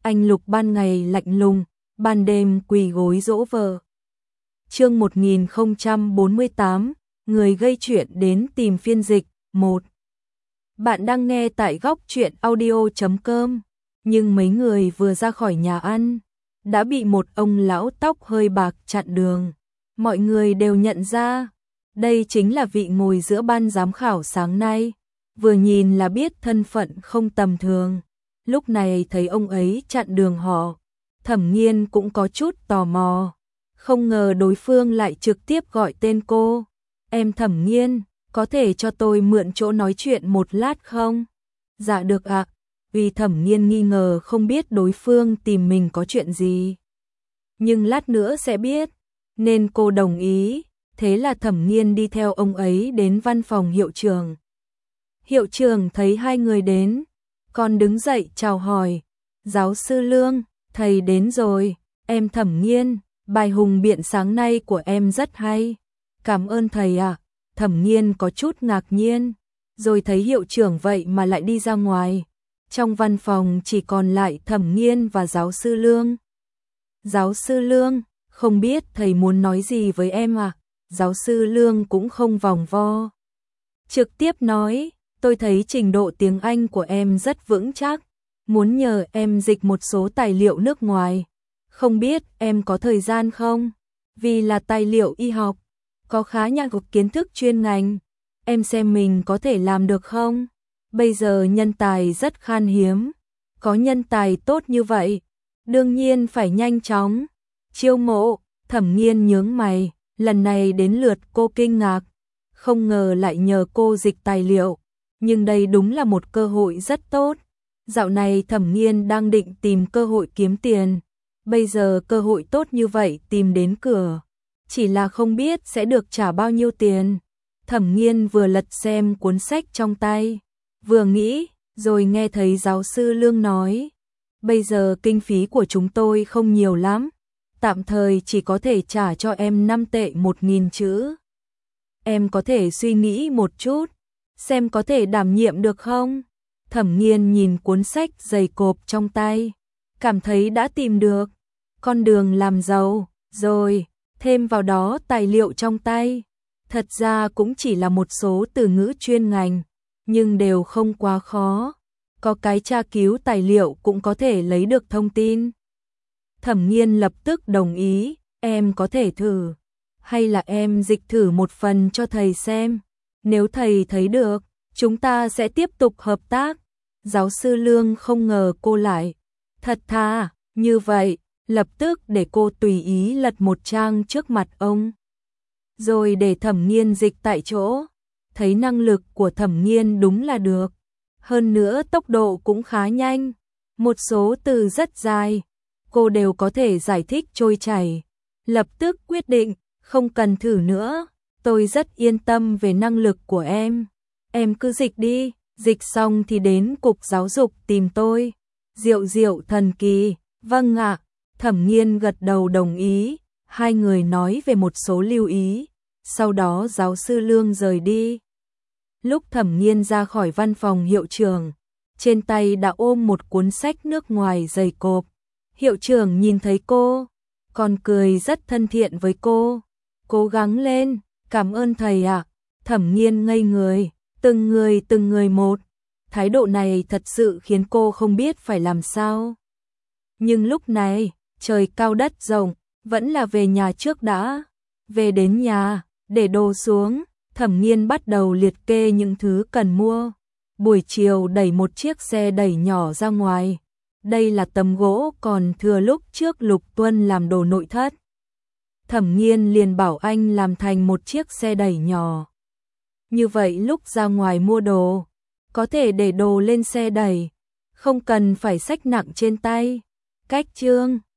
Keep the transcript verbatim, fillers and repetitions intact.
anh Lục ban ngày lạnh lùng, ban đêm quỳ gối dỗ vợ. Chương một nghìn không trăm bốn mươi tám, người gây chuyện đến tìm phiên dịch. Một. Bạn đang nghe tại góc truyện audio chấm com. Nhưng mấy người vừa ra khỏi nhà ăn, đã bị một ông lão tóc hơi bạc chặn đường. Mọi người đều nhận ra, đây chính là vị ngồi giữa ban giám khảo sáng nay. Vừa nhìn là biết thân phận không tầm thường. Lúc này thấy ông ấy chặn đường họ, Thẩm Nghiên cũng có chút tò mò. Không ngờ đối phương lại trực tiếp gọi tên cô. Em Thẩm Nghiên, có thể cho tôi mượn chỗ nói chuyện một lát không? Dạ được ạ. Vì Thẩm Nghiên nghi ngờ không biết đối phương tìm mình có chuyện gì. Nhưng lát nữa sẽ biết, nên cô đồng ý. Thế là Thẩm Nghiên đi theo ông ấy đến văn phòng hiệu trưởng. Hiệu trưởng thấy hai người đến, còn đứng dậy chào hỏi. Giáo sư Lương, thầy đến rồi. Em Thẩm Nghiên, bài hùng biện sáng nay của em rất hay. Cảm ơn thầy ạ. À. Thẩm Nghiên có chút ngạc nhiên, rồi thấy hiệu trưởng vậy mà lại đi ra ngoài. Trong văn phòng chỉ còn lại Thẩm Nghiên và giáo sư Lương. Giáo sư Lương, không biết thầy muốn nói gì với em à? Giáo sư Lương cũng không vòng vo. Trực tiếp nói, tôi thấy trình độ tiếng Anh của em rất vững chắc. Muốn nhờ em dịch một số tài liệu nước ngoài. Không biết em có thời gian không? Vì là tài liệu y học, có khá nhạc của kiến thức chuyên ngành. Em xem mình có thể làm được không? Bây giờ nhân tài rất khan hiếm. Có nhân tài tốt như vậy, đương nhiên phải nhanh chóng chiêu mộ. Thẩm Nghiên nhướng mày, lần này đến lượt cô kinh ngạc. Không ngờ lại nhờ cô dịch tài liệu. Nhưng đây đúng là một cơ hội rất tốt. Dạo này Thẩm Nghiên đang định tìm cơ hội kiếm tiền. Bây giờ cơ hội tốt như vậy tìm đến cửa. Chỉ là không biết sẽ được trả bao nhiêu tiền. Thẩm Nghiên vừa lật xem cuốn sách trong tay, vừa nghĩ, rồi nghe thấy giáo sư Lương nói. Bây giờ kinh phí của chúng tôi không nhiều lắm. Tạm thời chỉ có thể trả cho em năm tệ một nghìn chữ. Em có thể suy nghĩ một chút, xem có thể đảm nhiệm được không? Thẩm Nghiên nhìn cuốn sách dày cộp trong tay, cảm thấy đã tìm được con đường làm giàu, rồi thêm vào đó tài liệu trong tay. Thật ra cũng chỉ là một số từ ngữ chuyên ngành, nhưng đều không quá khó. Có cái tra cứu tài liệu cũng có thể lấy được thông tin. Thẩm Nghiên lập tức đồng ý, em có thể thử. Hay là em dịch thử một phần cho thầy xem. Nếu thầy thấy được, chúng ta sẽ tiếp tục hợp tác. Giáo sư Lương không ngờ cô lại thật thà như vậy, lập tức để cô tùy ý lật một trang trước mặt ông. Rồi để Thẩm Nghiên dịch tại chỗ. Thấy năng lực của Thẩm Nghiên đúng là được. Hơn nữa tốc độ cũng khá nhanh. Một số từ rất dài, cô đều có thể giải thích trôi chảy. Lập tức quyết định, không cần thử nữa. Tôi rất yên tâm về năng lực của em. Em cứ dịch đi, dịch xong thì đến cục giáo dục tìm tôi. Diệu diệu thần kỳ, vâng ạ. Thẩm Nghiên gật đầu đồng ý. Hai người nói về một số lưu ý. Sau đó giáo sư Lương rời đi. Lúc Thẩm Nghiên ra khỏi văn phòng hiệu trưởng, trên tay đã ôm một cuốn sách nước ngoài dày cộp. Hiệu trưởng nhìn thấy cô, còn cười rất thân thiện với cô. Cố gắng lên, cảm ơn thầy ạ. À. Thẩm Nghiên ngây người, từng người từng người một. Thái độ này thật sự khiến cô không biết phải làm sao. Nhưng lúc này, trời cao đất rộng, vẫn là về nhà trước đã. Về đến nhà, để đồ xuống, Thẩm Nghiên bắt đầu liệt kê những thứ cần mua. Buổi chiều đẩy một chiếc xe đẩy nhỏ ra ngoài. Đây là tấm gỗ còn thừa lúc trước Lục Tuân làm đồ nội thất. Thẩm Nghiên liền bảo anh làm thành một chiếc xe đẩy nhỏ. Như vậy lúc ra ngoài mua đồ, có thể để đồ lên xe đẩy, không cần phải xách nặng trên tay. Cách chương